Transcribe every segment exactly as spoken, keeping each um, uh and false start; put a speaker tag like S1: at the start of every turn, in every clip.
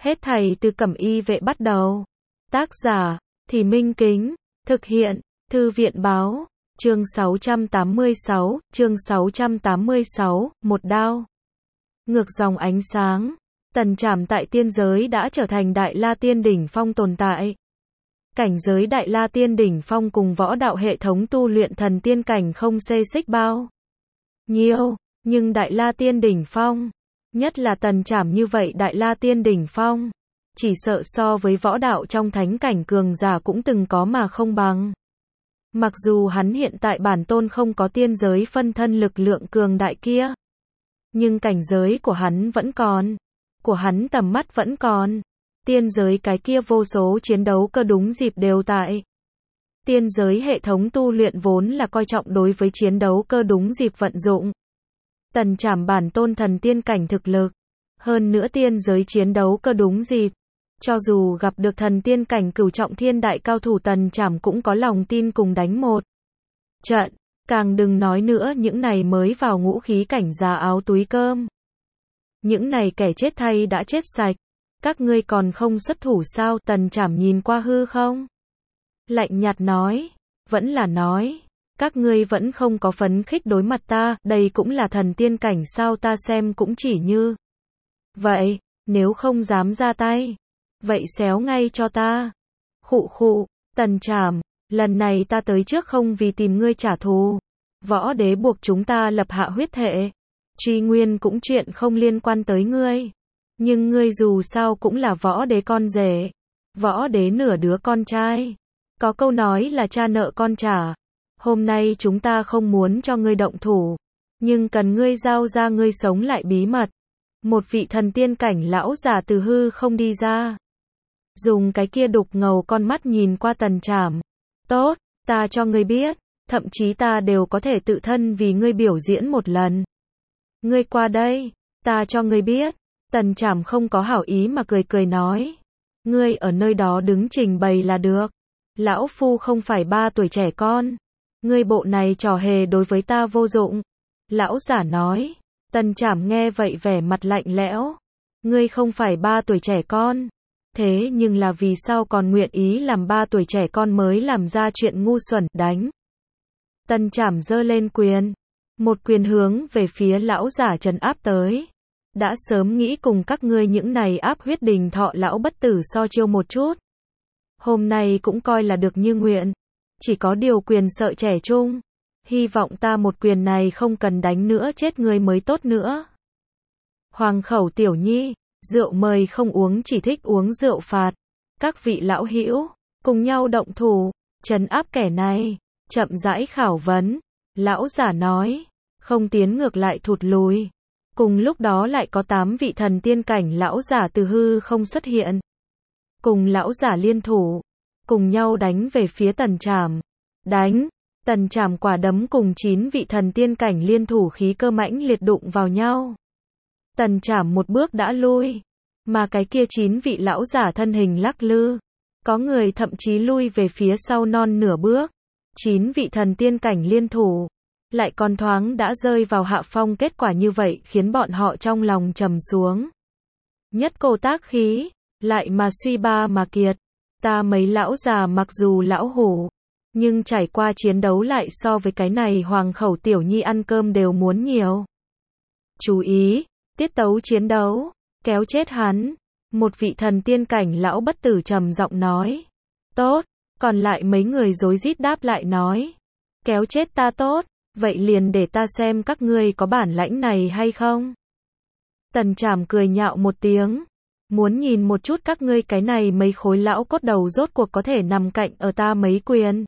S1: Hết thảy từ Cẩm Y Vệ bắt đầu. Tác giả, Thì Minh Kính. Thực hiện, Thư viện Báo. Chương sáu trăm tám mươi sáu, chương sáu trăm tám mươi sáu, một đao. Ngược dòng ánh sáng. Tần Trảm tại tiên giới đã trở thành Đại La Tiên Đỉnh Phong tồn tại. Cảnh giới Đại La Tiên Đỉnh Phong cùng võ đạo hệ thống tu luyện thần tiên cảnh không xê xích bao nhiêu, nhưng Đại La Tiên Đỉnh Phong, nhất là Tần Trảm như vậy Đại La Tiên Đỉnh Phong, chỉ sợ so với võ đạo trong thánh cảnh cường giả cũng từng có mà không bằng. Mặc dù hắn hiện tại bản tôn không có tiên giới phân thân lực lượng cường đại kia, nhưng cảnh giới của hắn vẫn còn, của hắn tầm mắt vẫn còn. Tiên giới cái kia vô số chiến đấu cơ đúng dịp đều tại. Tiên giới hệ thống tu luyện vốn là coi trọng đối với chiến đấu cơ đúng dịp vận dụng. Tần Trảm bản tôn thần tiên cảnh thực lực, hơn nữa tiên giới chiến đấu cơ đúng dịp, cho dù gặp được thần tiên cảnh cửu trọng thiên đại cao thủ Tần Trảm cũng có lòng tin cùng đánh một trận, càng đừng nói nữa những này mới vào ngũ khí cảnh già áo túi cơm. Những này kẻ chết thay đã chết sạch, các ngươi còn không xuất thủ sao? Tần Trảm nhìn qua hư không, lạnh nhạt nói, vẫn là nói, các ngươi vẫn không có phấn khích đối mặt ta, đây cũng là thần tiên cảnh sao? Ta xem cũng chỉ như vậy, nếu không dám ra tay, vậy xéo ngay cho ta. Khụ khụ, Tần Trảm, lần này ta tới trước không vì tìm ngươi trả thù, võ đế buộc chúng ta lập hạ huyết thệ, truy nguyên cũng chuyện không liên quan tới ngươi. Nhưng ngươi dù sao cũng là võ đế con rể, võ đế nửa đứa con trai. Có câu nói là cha nợ con trả. Hôm nay chúng ta không muốn cho ngươi động thủ, nhưng cần ngươi giao ra ngươi sống lại bí mật. Một vị thần tiên cảnh lão già từ hư không đi ra, dùng cái kia đục ngầu con mắt nhìn qua Tần Trảm. Tốt, ta cho ngươi biết, thậm chí ta đều có thể tự thân vì ngươi biểu diễn một lần. Ngươi qua đây, ta cho ngươi biết. Tần Trảm không có hảo ý mà cười cười nói, ngươi ở nơi đó đứng trình bày là được, lão phu không phải ba tuổi trẻ con, ngươi bộ này trò hề đối với ta vô dụng. Lão giả nói. Tần Trảm nghe vậy vẻ mặt lạnh lẽo, ngươi không phải ba tuổi trẻ con, thế nhưng là vì sao còn nguyện ý làm ba tuổi trẻ con mới làm ra chuyện ngu xuẩn? Đánh. Tần Trảm giơ lên quyền, một quyền hướng về phía lão giả trấn áp tới. Đã sớm nghĩ cùng các ngươi những này áp huyết đình thọ lão bất tử so chiêu một chút. Hôm nay cũng coi là được như nguyện. Chỉ có điều quyền sợ trẻ trung. Hy vọng ta một quyền này không cần đánh nữa chết người mới tốt nữa. Hoàng khẩu tiểu nhi, rượu mời không uống chỉ thích uống rượu phạt. Các vị lão hữu, cùng nhau động thủ, trấn áp kẻ này, chậm rãi khảo vấn. Lão giả nói, không tiến ngược lại thụt lùi. Cùng lúc đó lại có tám vị thần tiên cảnh lão giả từ hư không xuất hiện. Cùng lão giả liên thủ, cùng nhau đánh về phía Tần Trảm. Đánh, Tần Trảm quả đấm cùng chín vị thần tiên cảnh liên thủ khí cơ mãnh liệt đụng vào nhau. Tần Trảm một bước đã lui, mà cái kia chín vị lão giả thân hình lắc lư. Có người thậm chí lui về phía sau non nửa bước. Chín vị thần tiên cảnh liên thủ, lại còn thoáng đã rơi vào hạ phong, kết quả như vậy khiến bọn họ trong lòng trầm xuống. Nhất cổ tác khí, lại mà suy ba mà kiệt. Ta mấy lão già mặc dù lão hủ, nhưng trải qua chiến đấu lại so với cái này hoàng khẩu tiểu nhi ăn cơm đều muốn nhiều. Chú ý, tiết tấu chiến đấu, kéo chết hắn. Một vị thần tiên cảnh lão bất tử trầm giọng nói. Tốt, còn lại mấy người rối rít đáp lại nói. Kéo chết ta tốt. Vậy liền để ta xem các ngươi có bản lãnh này hay không. Tần Trảm cười nhạo một tiếng. Muốn nhìn một chút các ngươi cái này mấy khối lão cốt đầu rốt cuộc có thể nằm cạnh ở ta mấy quyền.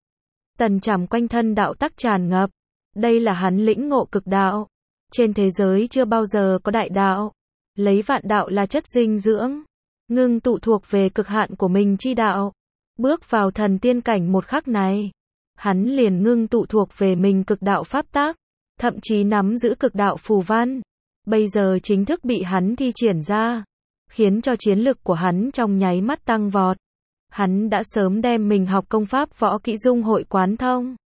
S1: Tần Trảm quanh thân đạo tắc tràn ngập. Đây là hắn lĩnh ngộ cực đạo. Trên thế giới chưa bao giờ có đại đạo. Lấy vạn đạo là chất dinh dưỡng. Ngưng tụ thuộc về cực hạn của mình chi đạo. Bước vào thần tiên cảnh một khắc này, hắn liền ngưng tụ thuộc về mình cực đạo pháp tác, thậm chí nắm giữ cực đạo phù văn. Bây giờ chính thức bị hắn thi triển ra, khiến cho chiến lực của hắn trong nháy mắt tăng vọt. Hắn đã sớm đem mình học công pháp võ kỹ dung hội quán thông.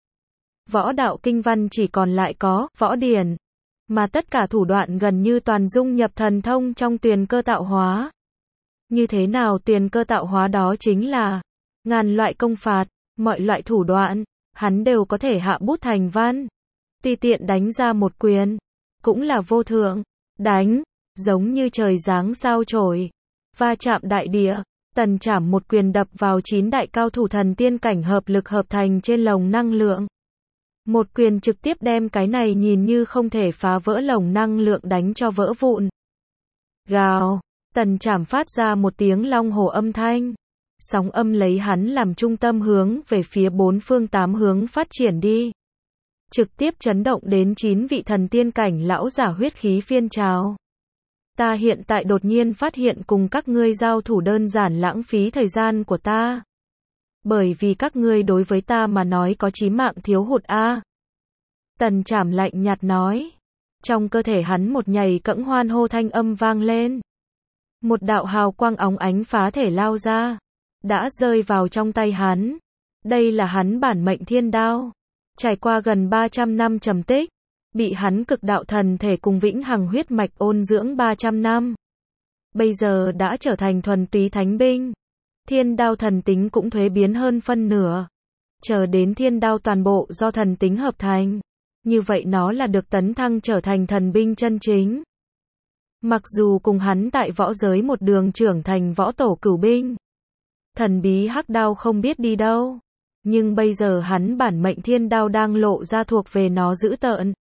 S1: Võ đạo kinh văn chỉ còn lại có võ điển, mà tất cả thủ đoạn gần như toàn dung nhập thần thông trong tuyền cơ tạo hóa. Như thế nào tuyền cơ tạo hóa đó chính là ngàn loại công phạt, mọi loại thủ đoạn, hắn đều có thể hạ bút thành văn. Tùy tiện đánh ra một quyền, cũng là vô thượng, đánh, giống như trời giáng sao chổi, va chạm đại địa. Tần Trảm một quyền đập vào chín đại cao thủ thần tiên cảnh hợp lực hợp thành trên lồng năng lượng. Một quyền trực tiếp đem cái này nhìn như không thể phá vỡ lồng năng lượng đánh cho vỡ vụn. Gào, Tần Trảm phát ra một tiếng long hổ âm thanh. Sóng âm lấy hắn làm trung tâm hướng về phía bốn phương tám hướng phát triển đi. Trực tiếp chấn động đến chín vị thần tiên cảnh lão giả huyết khí phiên trào. Ta hiện tại đột nhiên phát hiện cùng các ngươi giao thủ đơn giản lãng phí thời gian của ta. Bởi vì các ngươi đối với ta mà nói có chí mạng thiếu hụt a. Tần Trảm lạnh nhạt nói. Trong cơ thể hắn một nhảy cẫng hoan hô thanh âm vang lên. Một đạo hào quang óng ánh phá thể lao ra. Đã rơi vào trong tay hắn. Đây là hắn bản mệnh thiên đao. Trải qua gần ba trăm năm trầm tích. Bị hắn cực đạo thần thể cùng vĩnh hằng huyết mạch ôn dưỡng ba trăm năm. Bây giờ đã trở thành thuần túy thánh binh. Thiên đao thần tính cũng thuế biến hơn phân nửa. Chờ đến thiên đao toàn bộ do thần tính hợp thành. Như vậy nó là được tấn thăng trở thành thần binh chân chính. Mặc dù cùng hắn tại võ giới một đường trưởng thành võ tổ cửu binh. Thần bí hắc đao không biết đi đâu. Nhưng bây giờ hắn bản mệnh thiên đao đang lộ ra thuộc về nó dữ tợn.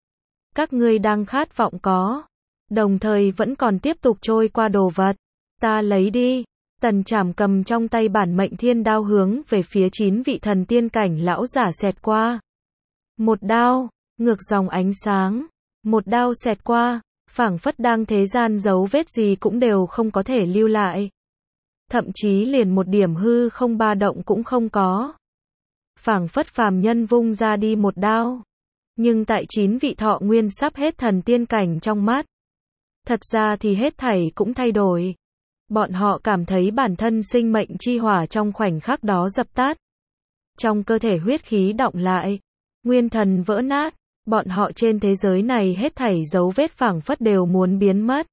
S1: Các ngươi đang khát vọng có. Đồng thời vẫn còn tiếp tục trôi qua đồ vật. Ta lấy đi. Tần Trảm cầm trong tay bản mệnh thiên đao hướng về phía chín vị thần tiên cảnh lão giả xẹt qua. Một đao, ngược dòng ánh sáng. Một đao xẹt qua, phảng phất đang thế gian dấu vết gì cũng đều không có thể lưu lại. Thậm chí liền một điểm hư không ba động cũng không có. Phảng phất phàm nhân vung ra đi một đao. Nhưng tại chín vị thọ nguyên sắp hết thần tiên cảnh trong mắt. Thật ra thì hết thảy cũng thay đổi. Bọn họ cảm thấy bản thân sinh mệnh chi hỏa trong khoảnh khắc đó dập tắt. Trong cơ thể huyết khí đọng lại. Nguyên thần vỡ nát. Bọn họ trên thế giới này hết thảy dấu vết phảng phất đều muốn biến mất.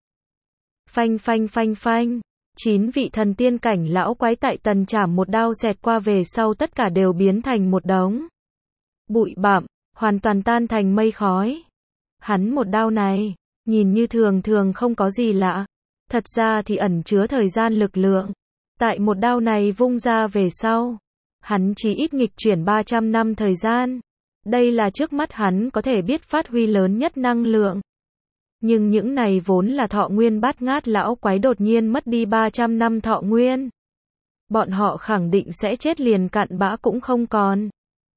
S1: Phanh phanh phanh phanh. Chín vị thần tiên cảnh lão quái tại Tần Trảm một đao xẹt qua về sau tất cả đều biến thành một đống bụi bặm, hoàn toàn tan thành mây khói. Hắn một đao này, nhìn như thường thường không có gì lạ, thật ra thì ẩn chứa thời gian lực lượng. Tại một đao này vung ra về sau, hắn chỉ ít nghịch chuyển ba trăm năm thời gian. Đây là trước mắt hắn có thể biết phát huy lớn nhất năng lượng. Nhưng những này vốn là thọ nguyên bát ngát lão quái đột nhiên mất đi ba trăm năm thọ nguyên. Bọn họ khẳng định sẽ chết liền cặn bã cũng không còn.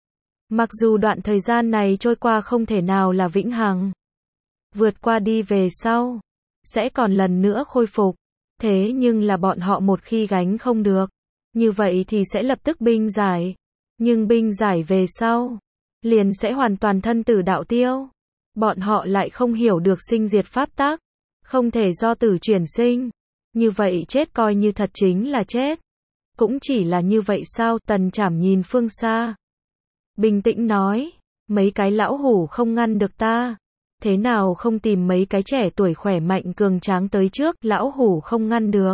S1: Mặc dù đoạn thời gian này trôi qua không thể nào là vĩnh hằng. Vượt qua đi về sau, sẽ còn lần nữa khôi phục. Thế nhưng là bọn họ một khi gánh không được, như vậy thì sẽ lập tức binh giải. Nhưng binh giải về sau, liền sẽ hoàn toàn thân tử đạo tiêu. Bọn họ lại không hiểu được sinh diệt pháp tắc, không thể do tử chuyển sinh. Như vậy chết coi như thật chính là chết. Cũng chỉ là như vậy sao? Tần Trảm nhìn phương xa. Bình tĩnh nói, mấy cái lão hủ không ngăn được ta. Thế nào không tìm mấy cái trẻ tuổi khỏe mạnh cường tráng tới trước, lão hủ không ngăn được.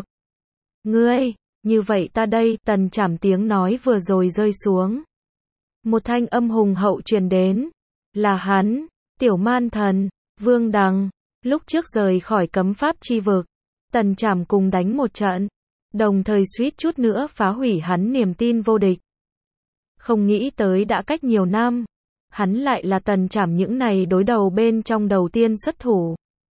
S1: Ngươi, như vậy ta đây, Tần Trảm tiếng nói vừa rồi rơi xuống. Một thanh âm hùng hậu truyền đến, là hắn, Tiểu Man Thần, Vương Đằng, lúc trước rời khỏi cấm pháp chi vực. Tần Trảm cùng đánh một trận, đồng thời suýt chút nữa phá hủy hắn niềm tin vô địch. Không nghĩ tới đã cách nhiều năm, hắn lại là Tần Trảm những này đối đầu bên trong đầu tiên xuất thủ.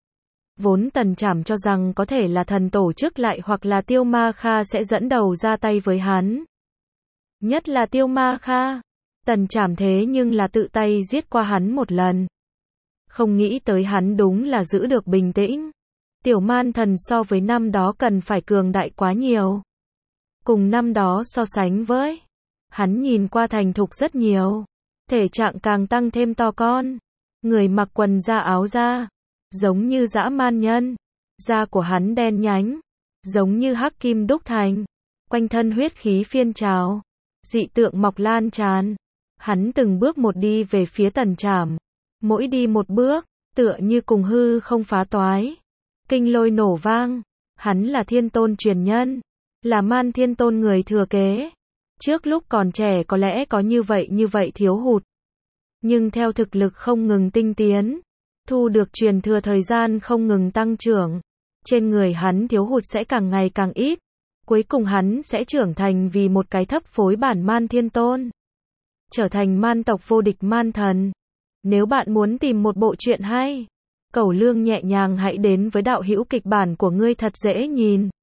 S1: Vốn Tần Trảm cho rằng có thể là thần tổ chức lại hoặc là Tiêu Ma Kha sẽ dẫn đầu ra tay với hắn. Nhất là Tiêu Ma Kha, Tần Trảm thế nhưng là tự tay giết qua hắn một lần. Không nghĩ tới hắn đúng là giữ được bình tĩnh. Tiểu Man Thần so với năm đó cần phải cường đại quá nhiều. Cùng năm đó so sánh với, hắn nhìn qua thành thục rất nhiều. Thể trạng càng tăng thêm to con. Người mặc quần da áo da, giống như dã man nhân. Da của hắn đen nhánh, giống như hắc kim đúc thành. Quanh thân huyết khí phiên trào, dị tượng mọc lan tràn. Hắn từng bước một đi về phía Tần Trảm. Mỗi đi một bước, tựa như cùng hư không phá toái. Kinh lôi nổ vang, Hắn là thiên tôn truyền nhân, là Man Thiên Tôn người thừa kế. Trước lúc còn trẻ có lẽ có như vậy như vậy thiếu hụt. Nhưng theo thực lực không ngừng tinh tiến, thu được truyền thừa thời gian không ngừng tăng trưởng, trên người hắn thiếu hụt sẽ càng ngày càng ít. Cuối cùng hắn sẽ trưởng thành vì một cái thấp phối bản Man Thiên Tôn. Trở thành man tộc vô địch man thần. Nếu bạn muốn tìm một bộ truyện hay, Cẩu Lương nhẹ nhàng hãy đến với đạo hữu kịch bản của ngươi thật dễ nhìn.